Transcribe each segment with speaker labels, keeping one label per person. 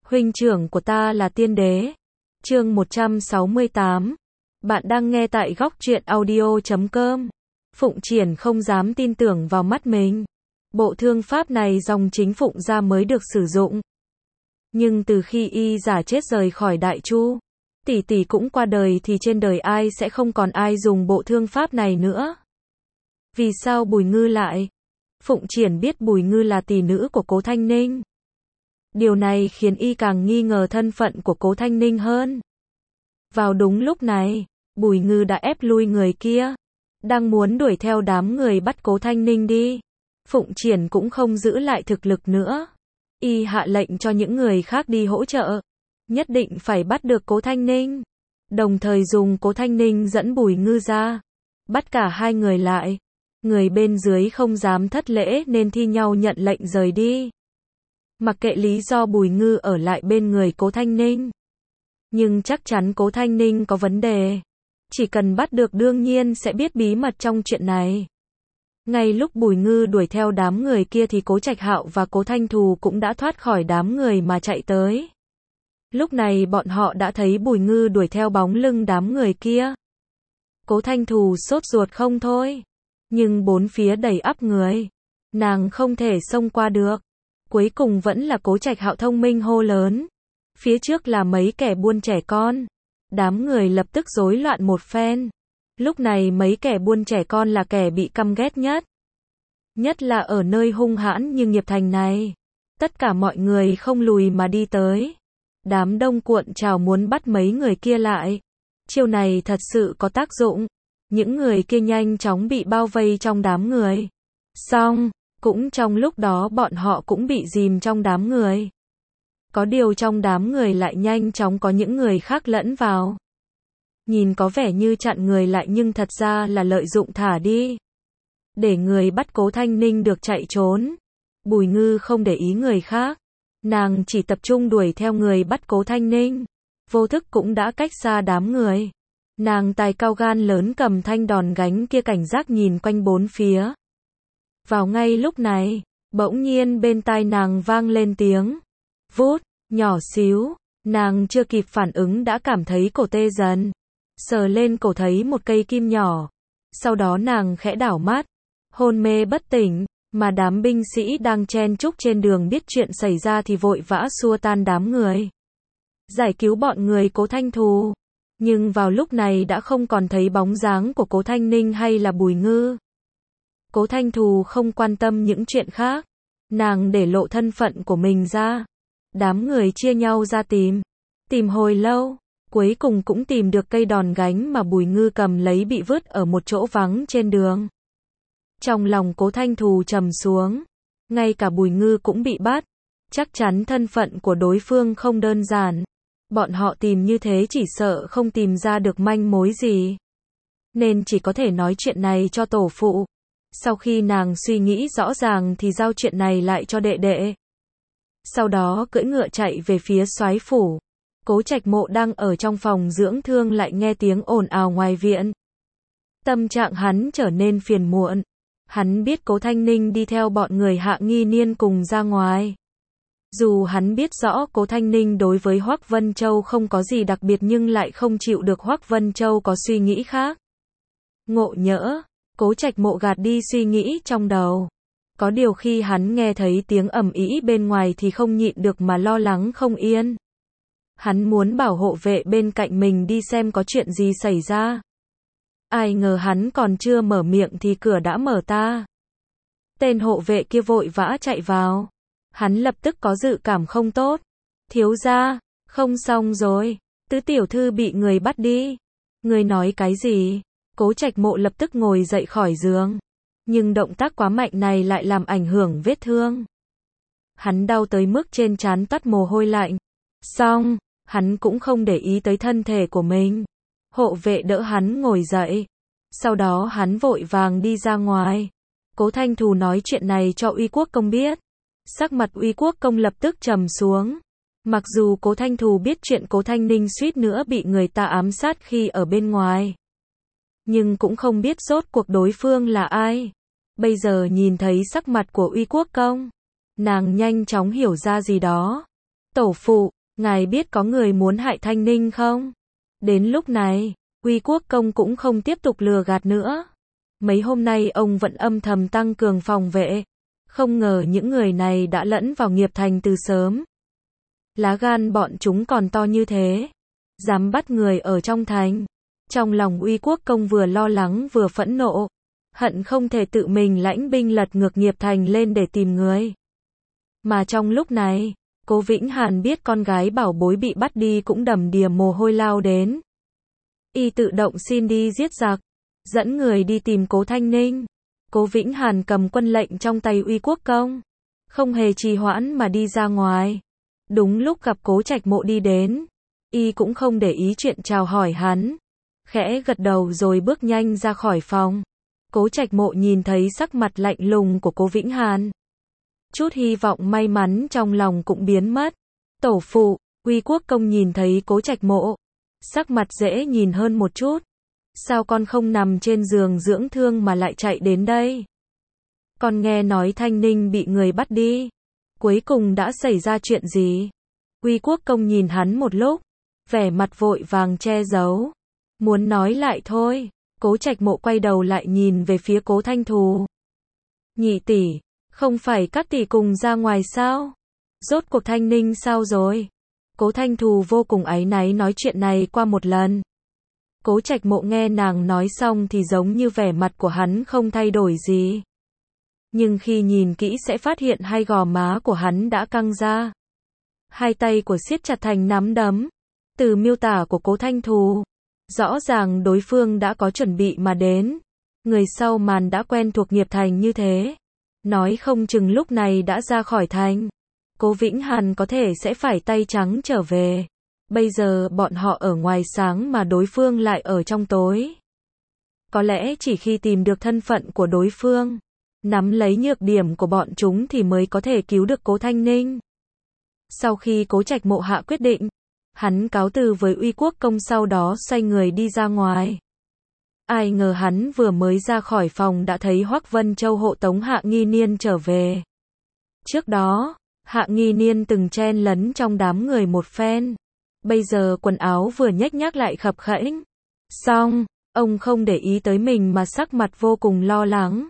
Speaker 1: Huynh trưởng của ta là tiên đế. Chương 168. Bạn đang nghe tại góc truyện audio.com. Phụng Triển không dám tin tưởng vào mắt mình. Bộ thương pháp này dòng chính Phụng gia mới được sử dụng. Nhưng từ khi y giả chết rời khỏi Đại Chu, tỷ tỷ cũng qua đời thì trên đời ai sẽ không còn ai dùng bộ thương pháp này nữa. Vì sao Bùi Ngư lại? Phụng Triển biết Bùi Ngư là tỷ nữ của Cố Thanh Ninh. Điều này khiến y càng nghi ngờ thân phận của Cố Thanh Ninh hơn. Vào đúng lúc này, Bùi Ngư đã ép lui người kia, đang muốn đuổi theo đám người bắt Cố Thanh Ninh đi. Phụng Triển cũng không giữ lại thực lực nữa. Y hạ lệnh cho những người khác đi hỗ trợ. Nhất định phải bắt được Cố Thanh Ninh. Đồng thời dùng Cố Thanh Ninh dẫn Bùi Ngư ra. Bắt cả hai người lại. Người bên dưới không dám thất lễ nên thi nhau nhận lệnh rời đi. Mặc kệ lý do Bùi Ngư ở lại bên người Cố Thanh Ninh. Nhưng chắc chắn Cố Thanh Ninh có vấn đề. Chỉ cần bắt được đương nhiên sẽ biết bí mật trong chuyện này. Ngay lúc Bùi Ngư đuổi theo đám người kia thì Cố Trạch Hạo và Cố Thanh Thù cũng đã thoát khỏi đám người mà chạy tới. Lúc này bọn họ đã thấy Bùi Ngư đuổi theo bóng lưng đám người kia. Cố Thanh Thù sốt ruột không thôi. Nhưng bốn phía đầy ắp người. Nàng không thể xông qua được. Cuối cùng vẫn là Cố Trạch Hạo thông minh hô lớn. Phía trước là mấy kẻ buôn trẻ con. Đám người lập tức rối loạn một phen. Lúc này mấy kẻ buôn trẻ con là kẻ bị căm ghét nhất. Nhất là ở nơi hung hãn như Nghiệp Thành này. Tất cả mọi người không lùi mà đi tới. Đám đông cuộn trào muốn bắt mấy người kia lại. Chiêu này thật sự có tác dụng. Những người kia nhanh chóng bị bao vây trong đám người. Xong, cũng trong lúc đó bọn họ cũng bị dìm trong đám người. Có điều trong đám người lại nhanh chóng có những người khác lẫn vào. Nhìn có vẻ như chặn người lại nhưng thật ra là lợi dụng thả đi. Để người bắt Cố Thanh Ninh được chạy trốn. Bùi Ngư không để ý người khác. Nàng chỉ tập trung đuổi theo người bắt Cố Thanh Ninh. Vô thức cũng đã cách xa đám người. Nàng tài cao gan lớn cầm thanh đòn gánh kia cảnh giác nhìn quanh bốn phía. Vào ngay lúc này, bỗng nhiên bên tai nàng vang lên tiếng vút, nhỏ xíu. Nàng chưa kịp phản ứng đã cảm thấy cổ tê dần. Sờ lên cổ thấy một cây kim nhỏ. Sau đó nàng khẽ đảo mắt, hôn mê bất tỉnh, mà đám binh sĩ đang chen chúc trên đường biết chuyện xảy ra thì vội vã xua tan đám người. Giải cứu bọn người Cố Thanh Thù. Nhưng vào lúc này đã không còn thấy bóng dáng của Cố Thanh Ninh hay là Bùi Ngư. Cố Thanh Thù không quan tâm những chuyện khác. Nàng để lộ thân phận của mình ra. Đám người chia nhau ra tìm. Tìm hồi lâu. Cuối cùng cũng tìm được cây đòn gánh mà Bùi Ngư cầm lấy bị vứt ở một chỗ vắng trên đường. Trong lòng Cố Thanh Thù trầm xuống. Ngay cả Bùi Ngư cũng bị bắt. Chắc chắn thân phận của đối phương không đơn giản. Bọn họ tìm như thế chỉ sợ không tìm ra được manh mối gì. Nên chỉ có thể nói chuyện này cho tổ phụ. Sau khi nàng suy nghĩ rõ ràng thì giao chuyện này lại cho đệ đệ. Sau đó cưỡi ngựa chạy về phía soái phủ. Cố Trạch Mộ đang ở trong phòng dưỡng thương lại nghe tiếng ồn ào ngoài viện. Tâm trạng hắn trở nên phiền muộn. Hắn biết Cố Thanh Ninh đi theo bọn người Hạ Nghi Niên cùng ra ngoài. Dù hắn biết rõ Cố Thanh Ninh đối với Hoắc Vân Châu không có gì đặc biệt nhưng lại không chịu được Hoắc Vân Châu có suy nghĩ khác. Ngộ nhỡ, Cố Trạch Mộ gạt đi suy nghĩ trong đầu. Có điều khi hắn nghe thấy tiếng ầm ĩ bên ngoài thì không nhịn được mà lo lắng không yên. Hắn muốn bảo hộ vệ bên cạnh mình đi xem có chuyện gì xảy ra. Ai ngờ hắn còn chưa mở miệng thì cửa đã mở ta. Tên hộ vệ kia vội vã chạy vào. Hắn lập tức có dự cảm không tốt. Thiếu gia, không xong rồi. Tứ tiểu thư bị người bắt đi. Người nói cái gì? Cố Trạch Mộ lập tức ngồi dậy khỏi giường. Nhưng động tác quá mạnh này lại làm ảnh hưởng vết thương. Hắn đau tới mức trên trán toát mồ hôi lạnh. Xong, hắn cũng không để ý tới thân thể của mình. Hộ vệ đỡ hắn ngồi dậy. Sau đó hắn vội vàng đi ra ngoài. Cố Thanh Thù nói chuyện này cho Uy Quốc Công biết. Sắc mặt Uy Quốc Công lập tức trầm xuống. Mặc dù Cố Thanh Thù biết chuyện Cố Thanh Ninh suýt nữa bị người ta ám sát khi ở bên ngoài. Nhưng cũng không biết rốt cuộc đối phương là ai. Bây giờ nhìn thấy sắc mặt của Uy Quốc Công. Nàng nhanh chóng hiểu ra gì đó. Tổ phụ, ngài biết có người muốn hại Thanh Ninh không? Đến lúc này, Uy Quốc Công cũng không tiếp tục lừa gạt nữa. Mấy hôm nay ông vẫn âm thầm tăng cường phòng vệ. Không ngờ những người này đã lẫn vào nghiệp thành từ sớm. Lá gan bọn chúng còn to như thế. Dám bắt người ở trong thành. Trong lòng Uy Quốc Công vừa lo lắng vừa phẫn nộ. Hận không thể tự mình lãnh binh lật ngược nghiệp thành lên để tìm người. Mà trong lúc này, Cố Vĩnh Hàn biết con gái bảo bối bị bắt đi cũng đầm đìa mồ hôi lao đến. Y tự động xin đi giết giặc, dẫn người đi tìm Cố Thanh Ninh. Cố Vĩnh Hàn cầm quân lệnh trong tay Uy Quốc Công, không hề trì hoãn mà đi ra ngoài. Đúng lúc gặp Cố Trạch Mộ đi đến, y cũng không để ý chuyện chào hỏi hắn, khẽ gật đầu rồi bước nhanh ra khỏi phòng. Cố Trạch Mộ nhìn thấy sắc mặt lạnh lùng của Cố Vĩnh Hàn, chút hy vọng may mắn trong lòng cũng biến mất. Tổ phụ, Uy Quốc Công nhìn thấy Cố Trạch Mộ, sắc mặt dễ nhìn hơn một chút. Sao con không nằm trên giường dưỡng thương mà lại chạy đến đây? Con nghe nói Thanh Ninh bị người bắt đi. Cuối cùng đã xảy ra chuyện gì? Uy Quốc Công nhìn hắn một lúc, vẻ mặt vội vàng che giấu. Muốn nói lại thôi. Cố Trạch Mộ quay đầu lại nhìn về phía Cố Thanh Thù. Nhị tỷ, không phải các tỷ cùng ra ngoài sao? Rốt cuộc Thanh Ninh sao rồi? Cố Thanh Thù vô cùng áy náy nói chuyện này qua một lần. Cố Trạch Mộ nghe nàng nói xong thì giống như vẻ mặt của hắn không thay đổi gì. Nhưng khi nhìn kỹ sẽ phát hiện hai gò má của hắn đã căng ra. Hai tay của siết chặt thành nắm đấm. Từ miêu tả của Cố Thanh Thù, rõ ràng đối phương đã có chuẩn bị mà đến. Người sau màn đã quen thuộc nghiệp thành như thế. Nói không chừng lúc này đã ra khỏi thành. Cố Vĩnh Hàn có thể sẽ phải tay trắng trở về. Bây giờ bọn họ ở ngoài sáng mà đối phương lại ở trong tối. Có lẽ chỉ khi tìm được thân phận của đối phương, nắm lấy nhược điểm của bọn chúng thì mới có thể cứu được Cố Thanh Ninh. Sau khi Cố Trạch Mộ hạ quyết định, hắn cáo từ với Uy Quốc Công sau đó xoay người đi ra ngoài. Ai ngờ hắn vừa mới ra khỏi phòng đã thấy Hoắc Vân Châu hộ tống Hạ Nghi Niên trở về. Trước đó, Hạ Nghi Niên từng chen lấn trong đám người một phen. Bây giờ quần áo vừa nhếch nhác lại khập khẽnh. Xong, ông không để ý tới mình mà sắc mặt vô cùng lo lắng.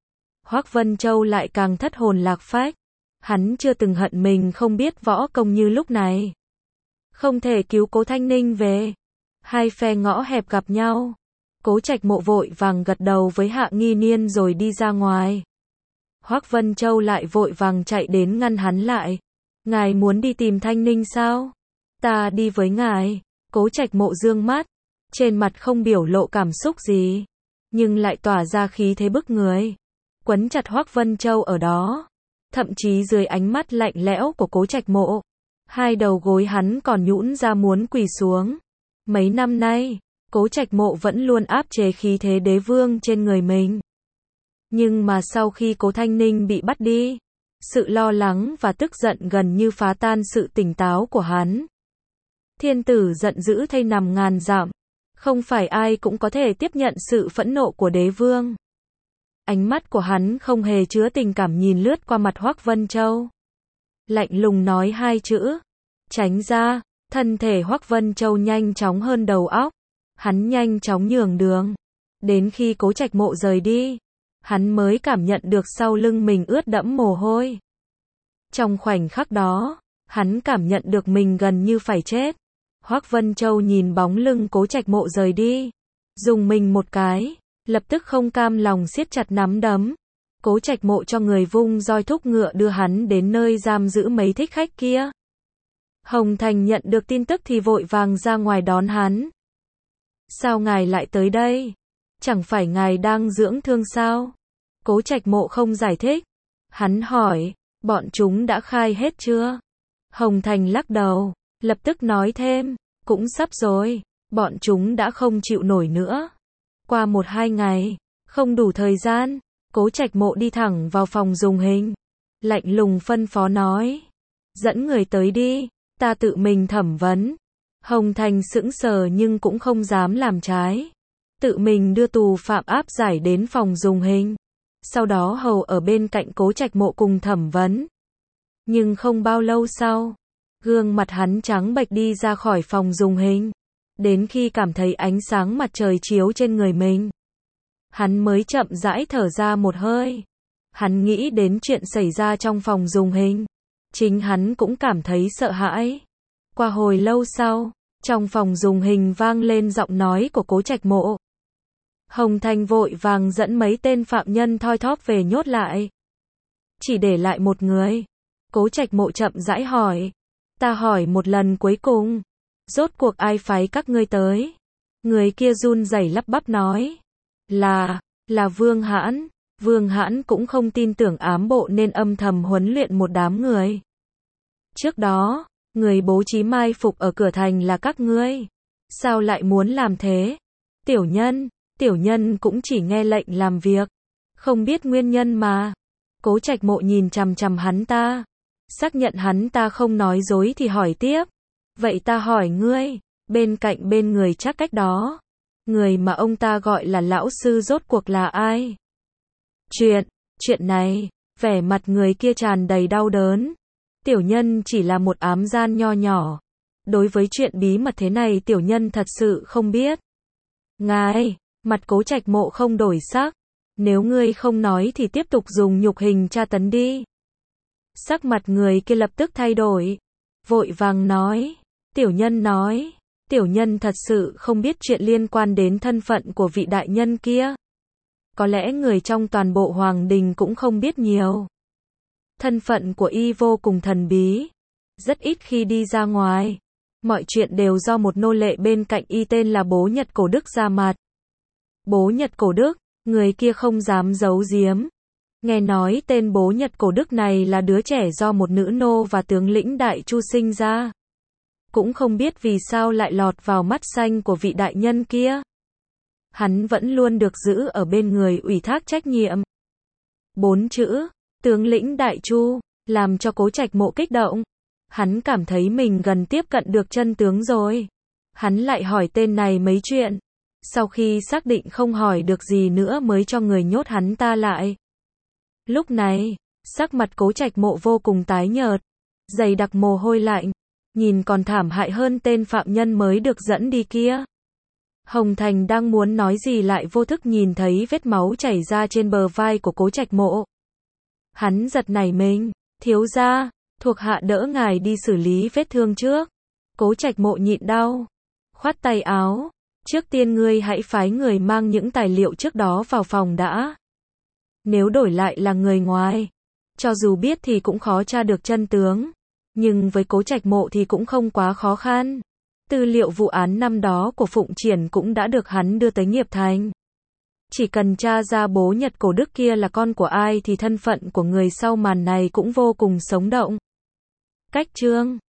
Speaker 1: Hoắc Vân Châu lại càng thất hồn lạc phách. Hắn chưa từng hận mình không biết võ công như lúc này. Không thể cứu Cố Thanh Ninh về. Hai phe ngõ hẹp gặp nhau. Cố Trạch Mộ vội vàng gật đầu với Hạ Nghi Niên rồi đi ra ngoài. Hoắc Vân Châu lại vội vàng chạy đến ngăn hắn lại. Ngài muốn đi tìm Thanh Ninh sao? Ta đi với ngài. Cố Trạch Mộ dương mắt, trên mặt không biểu lộ cảm xúc gì, nhưng lại tỏa ra khí thế bức người. Quấn chặt Hoắc Vân Châu ở đó. Thậm chí dưới ánh mắt lạnh lẽo của Cố Trạch Mộ, hai đầu gối hắn còn nhũn ra muốn quỳ xuống. Mấy năm nay, Cố Trạch Mộ vẫn luôn áp chế khí thế đế vương trên người mình. Nhưng mà sau khi Cố Thanh Ninh bị bắt đi, sự lo lắng và tức giận gần như phá tan sự tỉnh táo của hắn. Thiên tử giận dữ thay nằm ngàn dặm, không phải ai cũng có thể tiếp nhận sự phẫn nộ của đế vương. Ánh mắt của hắn không hề chứa tình cảm nhìn lướt qua mặt Hoắc Vân Châu. Lạnh lùng nói hai chữ, tránh ra. Thân thể Hoắc Vân Châu nhanh chóng hơn đầu óc. Hắn nhanh chóng nhường đường. Đến khi Cố Trạch Mộ rời đi, hắn mới cảm nhận được sau lưng mình ướt đẫm mồ hôi. Trong khoảnh khắc đó, hắn cảm nhận được mình gần như phải chết. Hoắc Vân Châu nhìn bóng lưng Cố Trạch Mộ rời đi, dùng mình một cái, lập tức không cam lòng siết chặt nắm đấm. Cố Trạch Mộ cho người vung roi thúc ngựa đưa hắn đến nơi giam giữ mấy thích khách kia. Hồng Thành nhận được tin tức thì vội vàng ra ngoài đón hắn. Sao ngài lại tới đây? Chẳng phải ngài đang dưỡng thương sao? Cố Trạch Mộ không giải thích. Hắn hỏi, bọn chúng đã khai hết chưa? Hồng Thành lắc đầu, lập tức nói thêm, cũng sắp rồi, bọn chúng đã không chịu nổi nữa. Qua 1-2 ngày, không đủ thời gian, Cố Trạch Mộ đi thẳng vào phòng dùng hình. Lạnh lùng phân phó nói, dẫn người tới đi, ta tự mình thẩm vấn. Hồng Thành sững sờ nhưng cũng không dám làm trái. Tự mình đưa tù phạm áp giải đến phòng dùng hình. Sau đó hầu ở bên cạnh Cố Trạch Mộ cùng thẩm vấn. Nhưng không bao lâu sau, Gương mặt hắn trắng bệch đi ra khỏi phòng dùng hình. Đến khi cảm thấy ánh sáng mặt trời chiếu trên người mình, hắn mới chậm rãi thở ra một hơi. Hắn nghĩ đến chuyện xảy ra trong phòng dùng hình. Chính hắn cũng cảm thấy sợ hãi. Qua hồi lâu sau, trong phòng dùng hình vang lên giọng nói của Cố Trạch Mộ. Hồng Thành vội vàng dẫn mấy tên phạm nhân thoi thóp về nhốt lại. Chỉ để lại một người. Cố Trạch Mộ chậm rãi hỏi. Ta hỏi một lần cuối cùng. Rốt cuộc ai phái các ngươi tới? Người kia run rẩy lắp bắp nói. Là Vương Hãn. Vương Hãn cũng không tin tưởng ám bộ nên âm thầm huấn luyện một đám người. Trước đó, người bố trí mai phục ở cửa thành là các ngươi. Sao lại muốn làm thế? Tiểu nhân cũng chỉ nghe lệnh làm việc. Không biết nguyên nhân mà. Cố Trạch Mộ nhìn chằm chằm hắn ta. Xác nhận hắn ta không nói dối thì hỏi tiếp. Vậy ta hỏi ngươi, bên người chắc cách đó. Người mà ông ta gọi là lão sư rốt cuộc là ai? Chuyện này, vẻ mặt người kia tràn đầy đau đớn. Tiểu nhân chỉ là một ám gian nho nhỏ. Đối với chuyện bí mật thế này tiểu nhân thật sự không biết. Ngài, mặt Cố Trạch Mộ không đổi sắc. Nếu ngươi không nói thì tiếp tục dùng nhục hình tra tấn đi. Sắc mặt người kia lập tức thay đổi. Vội vàng nói. Tiểu nhân thật sự không biết chuyện liên quan đến thân phận của vị đại nhân kia. Có lẽ người trong toàn bộ Hoàng Đình cũng không biết nhiều. Thân phận của y vô cùng thần bí. Rất ít khi đi ra ngoài. Mọi chuyện đều do một nô lệ bên cạnh y tên là Bố Nhật Cổ Đức ra mặt. Bố Nhật Cổ Đức, người kia không dám giấu giếm. Nghe nói tên Bố Nhật Cổ Đức này là đứa trẻ do một nữ nô và tướng lĩnh Đại Chu sinh ra. Cũng không biết vì sao lại lọt vào mắt xanh của vị đại nhân kia. Hắn vẫn luôn được giữ ở bên người ủy thác trách nhiệm. 4 chữ, tướng lĩnh Đại Chu, làm cho Cố Trạch Mộ kích động. Hắn cảm thấy mình gần tiếp cận được chân tướng rồi. Hắn lại hỏi tên này mấy chuyện. Sau khi xác định không hỏi được gì nữa mới cho người nhốt hắn ta lại. Lúc này, sắc mặt Cố Trạch Mộ vô cùng tái nhợt, dày đặc mồ hôi lạnh, nhìn còn thảm hại hơn tên phạm nhân mới được dẫn đi kia. Hồng Thành đang muốn nói gì lại vô thức nhìn thấy vết máu chảy ra trên bờ vai của Cố Trạch Mộ. Hắn giật nảy mình, thiếu gia, thuộc hạ đỡ ngài đi xử lý vết thương trước. Cố Trạch Mộ nhịn đau, khoát tay áo, trước tiên ngươi hãy phái người mang những tài liệu trước đó vào phòng đã. Nếu đổi lại là người ngoài, cho dù biết thì cũng khó tra được chân tướng. Nhưng với Cố Trạch Mộ thì cũng không quá khó khăn. Tư liệu vụ án năm đó của Phụng Triển cũng đã được hắn đưa tới Nghiệp Thành. Chỉ cần tra ra Bố Nhật Cổ Đức kia là con của ai thì thân phận của người sau màn này cũng vô cùng sống động. Cách chương